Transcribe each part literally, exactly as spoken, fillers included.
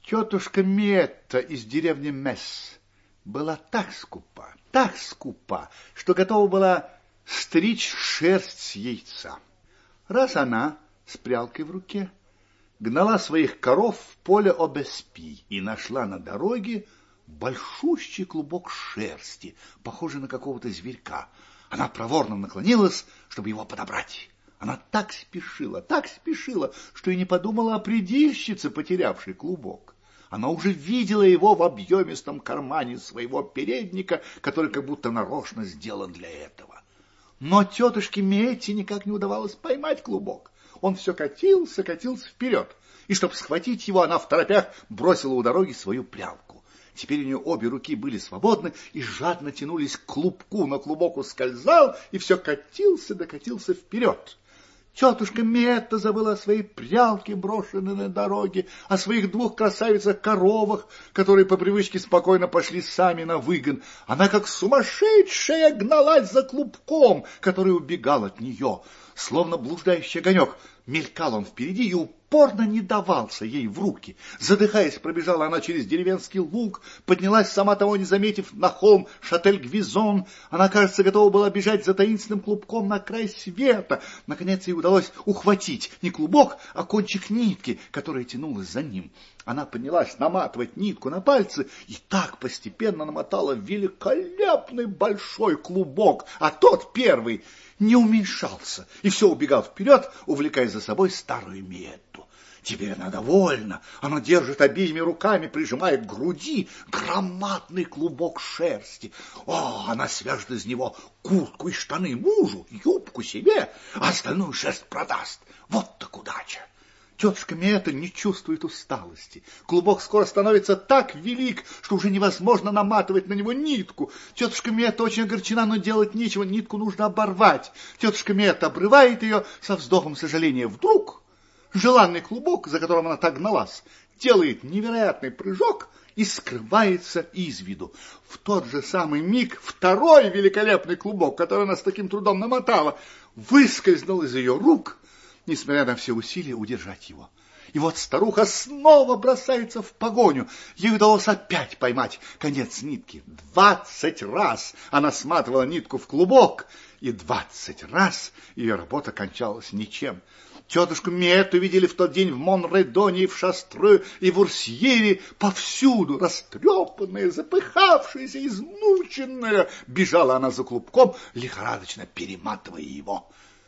Тетушка Метта из деревни Месс была так скупа, так скупа, что готова была стричь шерсть с яйца. Раз она с прялкой в руке гнала своих коров в поле Обеспи и нашла на дороге большущий клубок шерсти, похожий на какого-то зверька. Она проворно наклонилась, чтобы его подобрать. Она так спешила, так спешила, что и не подумала о предильщице, потерявшей клубок. Она уже видела его в объемистом кармане своего передника, который как будто нарочно сделан для этого. Но тетушке Метте никак не удавалось поймать клубок. Он все катился, катился вперед. И чтобы схватить его, она второпях бросила у дороги свою прялку. Теперь у нее обе руки были свободны и жадно тянулись к клубку, но клубок ускользал и все катился да катился вперед. Тетушка Метта забыла о своей прялке, брошенной на дороге, о своих двух красавицах-коровах, которые по привычке спокойно пошли сами на выгон. Она, как сумасшедшая, гналась за клубком, который убегал от нее. Словно блуждающий огонек, мелькал он впереди и упорно не давался ей в руки. Задыхаясь, пробежала она через деревенский луг, поднялась, сама того не заметив, на холм Шатель-Гвизон. Она, кажется, готова была бежать за таинственным клубком на край света. Наконец ей удалось ухватить не клубок, а кончик нитки, которая тянулась за ним. Она поднялась наматывать нитку на пальцы и так постепенно намотала великолепный большой клубок, а тот первый не уменьшался и все убегал вперед, увлекая за собой старую Метту. Теперь она довольна, она держит обеими руками, прижимая к груди громадный клубок шерсти. О, она свяжет из него куртку и штаны мужу, юбку себе, а остальную шерсть продаст. Вот так удача! Тетушка Метта не чувствует усталости. Клубок скоро становится так велик, что уже невозможно наматывать на него нитку. Тетушка Метта очень огорчена, но делать нечего, нитку нужно оборвать. Тетушка Метта обрывает ее со вздохом сожаления. Вдруг желанный клубок, за которым она так гналась, делает невероятный прыжок и скрывается из виду. В тот же самый миг второй великолепный клубок, который она с таким трудом намотала, выскользнул из ее рук, несмотря на все усилия удержать его. И вот старуха снова бросается в погоню. Ей удалось опять поймать конец нитки. Двадцать раз она сматывала нитку в клубок, и двадцать раз ее работа кончалась ничем. Тетушку Метту видели в тот день в Монредоне, и в Шастрeux, и в Урсьере. Повсюду, растрепанная, запыхавшаяся, измученная, бежала она за клубком, лихорадочно перематывая его.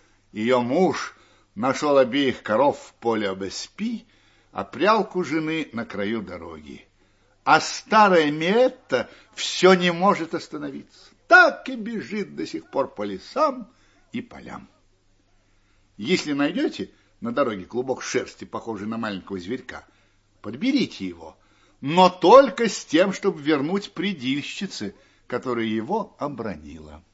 Ее муж нашел обеих коров в поле Обеспи, а прялку жены на краю дороги. А старая Метта все не может остановиться. Так и бежит до сих пор по лесам и полям. Если найдете на дороге клубок шерсти, похожий на маленького зверька, подберите его, но только с тем, чтобы вернуть предильщице, которая его обронила.